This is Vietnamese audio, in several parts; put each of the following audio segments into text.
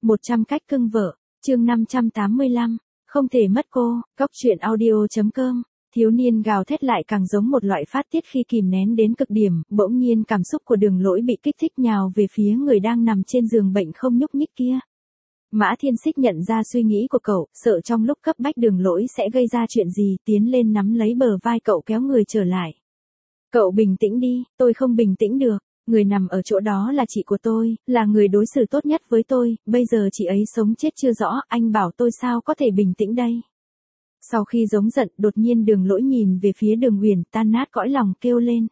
100 cách cưng vợ, chương 585, không thể mất cô, Cóc truyện audio.com. Thiếu niên gào thét lại càng giống một loại phát tiết khi kìm nén đến cực điểm, bỗng nhiên cảm xúc của Đường Lỗi bị kích thích nhào về phía người đang nằm trên giường bệnh không nhúc nhích kia. Mã Thiên Xích nhận ra suy nghĩ của cậu, sợ trong lúc cấp bách Đường Lỗi sẽ gây ra chuyện gì, tiến lên nắm lấy bờ vai cậu kéo người trở lại. Cậu bình tĩnh đi, tôi không bình tĩnh được. Người nằm ở chỗ đó là chị của tôi, là người đối xử tốt nhất với tôi, bây giờ chị ấy sống chết chưa rõ, anh bảo tôi sao có thể bình tĩnh đây. Sau khi giống giận, đột nhiên Đường Lỗi nhìn về phía Đường Huyền, tan nát cõi lòng kêu lên.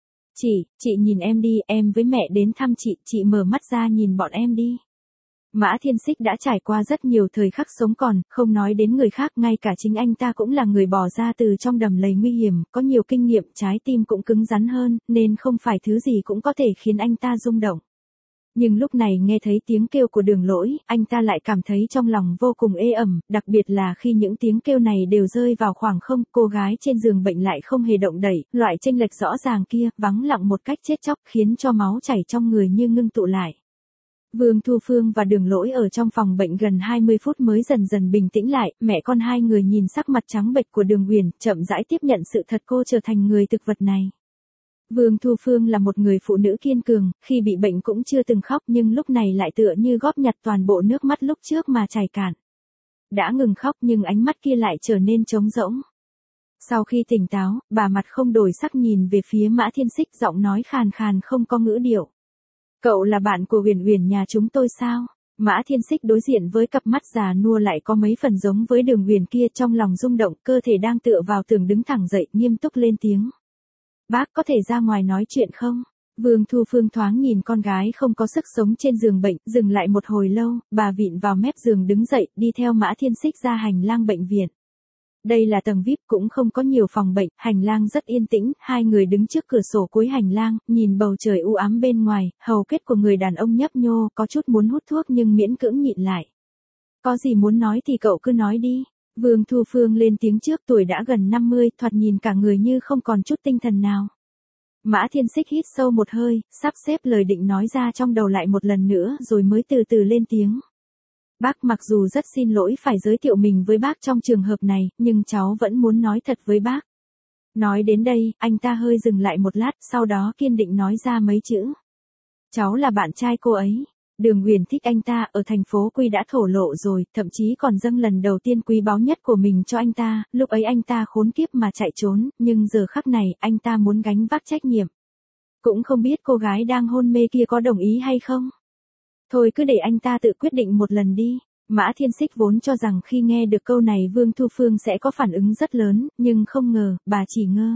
Chị nhìn em đi, em với mẹ đến thăm chị mở mắt ra nhìn bọn em đi. Mã Thiên Xích đã trải qua rất nhiều thời khắc sống còn, không nói đến người khác, ngay cả chính anh ta cũng là người bỏ ra từ trong đầm lầy nguy hiểm, có nhiều kinh nghiệm, trái tim cũng cứng rắn hơn, nên không phải thứ gì cũng có thể khiến anh ta rung động. Nhưng lúc này nghe thấy tiếng kêu của Đường Lỗi, anh ta lại cảm thấy trong lòng vô cùng ê ẩm, đặc biệt là khi những tiếng kêu này đều rơi vào khoảng không, cô gái trên giường bệnh lại không hề động đậy, loại chênh lệch rõ ràng kia, vắng lặng một cách chết chóc khiến cho máu chảy trong người như ngưng tụ lại. Vương Thu Phương và Đường Lỗi ở trong phòng bệnh gần 20 phút mới dần dần bình tĩnh lại, mẹ con hai người nhìn sắc mặt trắng bệch của Đường Huyền, chậm rãi tiếp nhận sự thật cô trở thành người thực vật này. Vương Thu Phương là một người phụ nữ kiên cường, khi bị bệnh cũng chưa từng khóc nhưng lúc này lại tựa như góp nhặt toàn bộ nước mắt lúc trước mà chảy cạn. Đã ngừng khóc nhưng ánh mắt kia lại trở nên trống rỗng. Sau khi tỉnh táo, bà mặt không đổi sắc nhìn về phía Mã Thiên Xích, giọng nói khàn khàn không có ngữ điệu. Cậu là bạn của Huyền Huyền nhà chúng tôi sao? Mã Thiên Xích đối diện với cặp mắt già nua lại có mấy phần giống với Đường Huyền kia, trong lòng rung động, cơ thể đang tựa vào tường đứng thẳng dậy, nghiêm túc lên tiếng. Bác có thể ra ngoài nói chuyện không? Vương Thu Phương thoáng nhìn con gái không có sức sống trên giường bệnh, dừng lại một hồi lâu, bà vịn vào mép giường đứng dậy, đi theo Mã Thiên Xích ra hành lang bệnh viện. Đây là tầng VIP, cũng không có nhiều phòng bệnh, hành lang rất yên tĩnh, hai người đứng trước cửa sổ cuối hành lang, nhìn bầu trời u ám bên ngoài, hầu kết của người đàn ông nhấp nhô, có chút muốn hút thuốc nhưng miễn cưỡng nhịn lại. Có gì muốn nói thì cậu cứ nói đi. Vương Thu Phương lên tiếng trước, tuổi đã gần 50, thoạt nhìn cả người như không còn chút tinh thần nào. Mã Thiên Xích hít sâu một hơi, sắp xếp lời định nói ra trong đầu lại một lần nữa rồi mới từ từ lên tiếng. Bác, mặc dù rất xin lỗi phải giới thiệu mình với bác trong trường hợp này, nhưng cháu vẫn muốn nói thật với bác. Nói đến đây, anh ta hơi dừng lại một lát, sau đó kiên định nói ra mấy chữ. Cháu là bạn trai cô ấy. Đường Huyền thích anh ta, ở thành phố Quy đã thổ lộ rồi, thậm chí còn dâng lần đầu tiên quý báu nhất của mình cho anh ta, lúc ấy anh ta khốn kiếp mà chạy trốn, nhưng giờ khắc này, anh ta muốn gánh vác trách nhiệm. Cũng không biết cô gái đang hôn mê kia có đồng ý hay không? Thôi cứ để anh ta tự quyết định một lần đi. Mã Thiên Xích vốn cho rằng khi nghe được câu này Vương Thu Phương sẽ có phản ứng rất lớn, nhưng không ngờ, bà chỉ ngơ.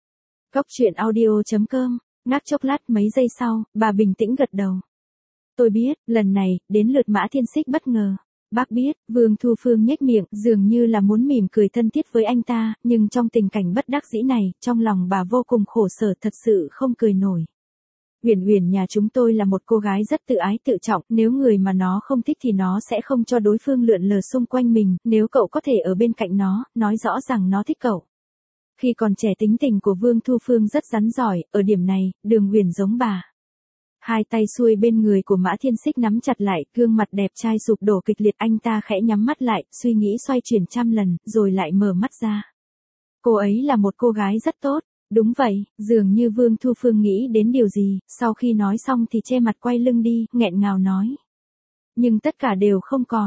Cóc truyện audio.com, ngắt chốc lát mấy giây sau, bà bình tĩnh gật đầu. Tôi biết, lần này, đến lượt Mã Thiên Xích bất ngờ. Bác biết, Vương Thu Phương nhếch miệng, dường như là muốn mỉm cười thân thiết với anh ta, nhưng trong tình cảnh bất đắc dĩ này, trong lòng bà vô cùng khổ sở, thật sự không cười nổi. Huyền Huyền nhà chúng tôi là một cô gái rất tự ái tự trọng, nếu người mà nó không thích thì nó sẽ không cho đối phương lượn lờ xung quanh mình, nếu cậu có thể ở bên cạnh nó, nói rõ rằng nó thích cậu. Khi còn trẻ tính tình của Vương Thu Phương rất rắn giỏi, ở điểm này, Đường Huyền giống bà. Hai tay xuôi bên người của Mã Thiên Xích nắm chặt lại, gương mặt đẹp trai sụp đổ kịch liệt, anh ta khẽ nhắm mắt lại, suy nghĩ xoay chuyển trăm lần, rồi lại mở mắt ra. Cô ấy là một cô gái rất tốt. Đúng vậy, dường như Vương Thu Phương nghĩ đến điều gì, sau khi nói xong thì che mặt quay lưng đi, nghẹn ngào nói. Nhưng tất cả đều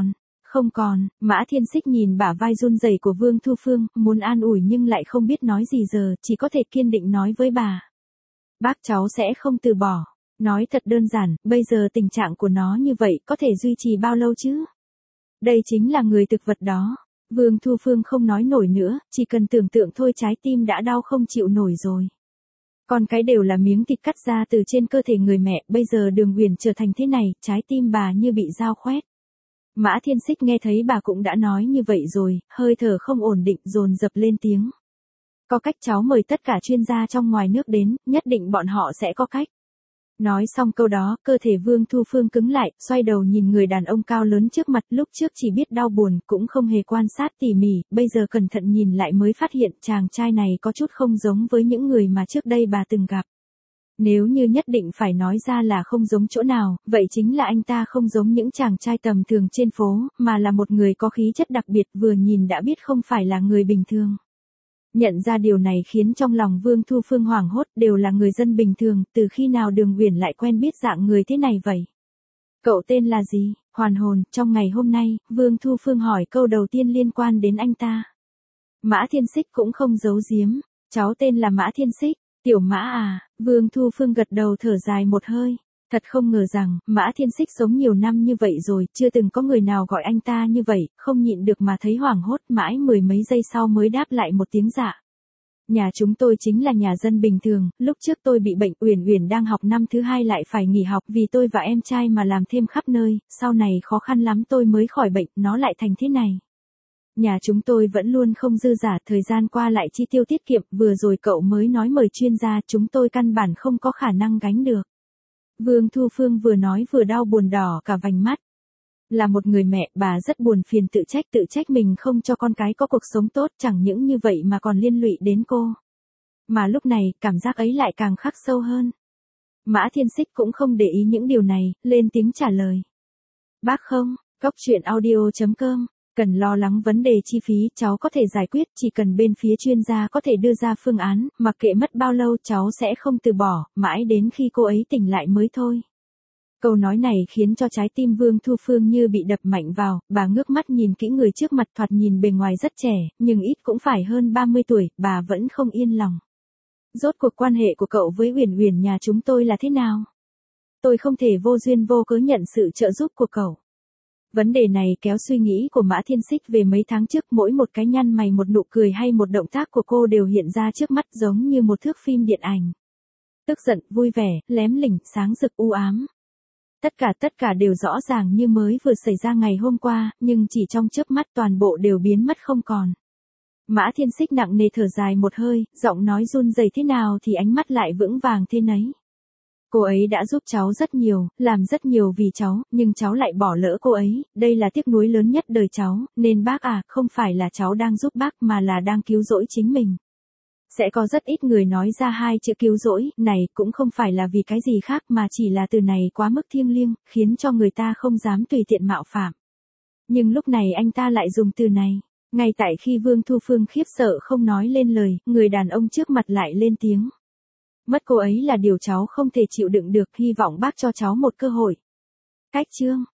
không còn, Mã Thiên Xích nhìn bả vai run rẩy của Vương Thu Phương, muốn an ủi nhưng lại không biết nói gì giờ, chỉ có thể kiên định nói với bà. Bác, cháu sẽ không từ bỏ. Nói thật đơn giản, bây giờ tình trạng của nó như vậy có thể duy trì bao lâu chứ? Đây chính là người thực vật đó. Vương Thu Phương không nói nổi nữa, chỉ cần tưởng tượng thôi trái tim đã đau không chịu nổi rồi. Con cái đều là miếng thịt cắt ra từ trên cơ thể người mẹ, bây giờ Đường Huyền trở thành thế này, trái tim bà như bị dao khoét. Mã Thiên Xích nghe thấy bà cũng đã nói như vậy rồi, hơi thở không ổn định dồn dập lên tiếng. Có cách, cháu mời tất cả chuyên gia trong ngoài nước đến, nhất định bọn họ sẽ có cách. Nói xong câu đó, cơ thể Vương Thu Phương cứng lại, xoay đầu nhìn người đàn ông cao lớn trước mặt, lúc trước chỉ biết đau buồn, cũng không hề quan sát tỉ mỉ, bây giờ cẩn thận nhìn lại mới phát hiện chàng trai này có chút không giống với những người mà trước đây bà từng gặp. Nếu như nhất định phải nói ra là không giống chỗ nào, vậy chính là anh ta không giống những chàng trai tầm thường trên phố, mà là một người có khí chất đặc biệt vừa nhìn đã biết không phải là người bình thường. Nhận ra điều này khiến trong lòng Vương Thu Phương hoảng hốt, đều là người dân bình thường, từ khi nào Đường Uyển lại quen biết dạng người thế này vậy? Cậu tên là gì? Hoàn hồn, trong ngày hôm nay, Vương Thu Phương hỏi câu đầu tiên liên quan đến anh ta. Mã Thiên Xích cũng không giấu giếm, cháu tên là Mã Thiên Xích. Tiểu Mã à, Vương Thu Phương gật đầu thở dài một hơi. Thật không ngờ rằng, Mã Thiên Xích sống nhiều năm như vậy rồi, chưa từng có người nào gọi anh ta như vậy, không nhịn được mà thấy hoảng hốt, mãi mười mấy giây sau mới đáp lại một tiếng dạ. Nhà chúng tôi chính là nhà dân bình thường, lúc trước tôi bị bệnh, Uyển Uyển đang học năm thứ 2 lại phải nghỉ học vì tôi và em trai mà làm thêm khắp nơi, sau này khó khăn lắm tôi mới khỏi bệnh, nó lại thành thế này. Nhà chúng tôi vẫn luôn không dư giả, thời gian qua lại chi tiêu tiết kiệm, vừa rồi cậu mới nói mời chuyên gia, chúng tôi căn bản không có khả năng gánh được. Vương Thu Phương vừa nói vừa đau buồn đỏ cả vành mắt. Là một người mẹ, bà rất buồn phiền tự trách mình không cho con cái có cuộc sống tốt, chẳng những như vậy mà còn liên lụy đến cô. Mà lúc này, cảm giác ấy lại càng khắc sâu hơn. Mã Thiên Xích cũng không để ý những điều này, lên tiếng trả lời. Bác không, Cóc Truyện Audio.com, cần lo lắng vấn đề chi phí, cháu có thể giải quyết, chỉ cần bên phía chuyên gia có thể đưa ra phương án, mặc kệ mất bao lâu cháu sẽ không từ bỏ, mãi đến khi cô ấy tỉnh lại mới thôi. Câu nói này khiến cho trái tim Vương Thu Phương như bị đập mạnh vào, bà ngước mắt nhìn kỹ người trước mặt, thoạt nhìn bề ngoài rất trẻ, nhưng ít cũng phải hơn 30 tuổi, bà vẫn không yên lòng. Rốt cuộc quan hệ của cậu với Uyển Uyển nhà chúng tôi là thế nào? Tôi không thể vô duyên vô cớ nhận sự trợ giúp của cậu. Vấn đề này kéo suy nghĩ của Mã Thiên Xích về mấy tháng trước, mỗi một cái nhăn mày, một nụ cười hay một động tác của cô đều hiện ra trước mắt giống như một thước phim điện ảnh. Tức giận, vui vẻ, lém lỉnh, sáng rực, u ám. Tất cả đều rõ ràng như mới vừa xảy ra ngày hôm qua, nhưng chỉ trong chớp mắt toàn bộ đều biến mất không còn. Mã Thiên Xích nặng nề thở dài một hơi, giọng nói run rẩy thế nào thì ánh mắt lại vững vàng thế nấy. Cô ấy đã giúp cháu rất nhiều, làm rất nhiều vì cháu, nhưng cháu lại bỏ lỡ cô ấy, đây là tiếc nuối lớn nhất đời cháu, nên bác à, không phải là cháu đang giúp bác mà là đang cứu rỗi chính mình. Sẽ có rất ít người nói ra hai chữ cứu rỗi, này cũng không phải là vì cái gì khác mà chỉ là từ này quá mức thiêng liêng, khiến cho người ta không dám tùy tiện mạo phạm. Nhưng lúc này anh ta lại dùng từ này, ngay tại khi Vương Thu Phương khiếp sợ không nói lên lời, người đàn ông trước mặt lại lên tiếng. Mất cô ấy là điều cháu không thể chịu đựng được, hy vọng bác cho cháu một cơ hội. Cách chương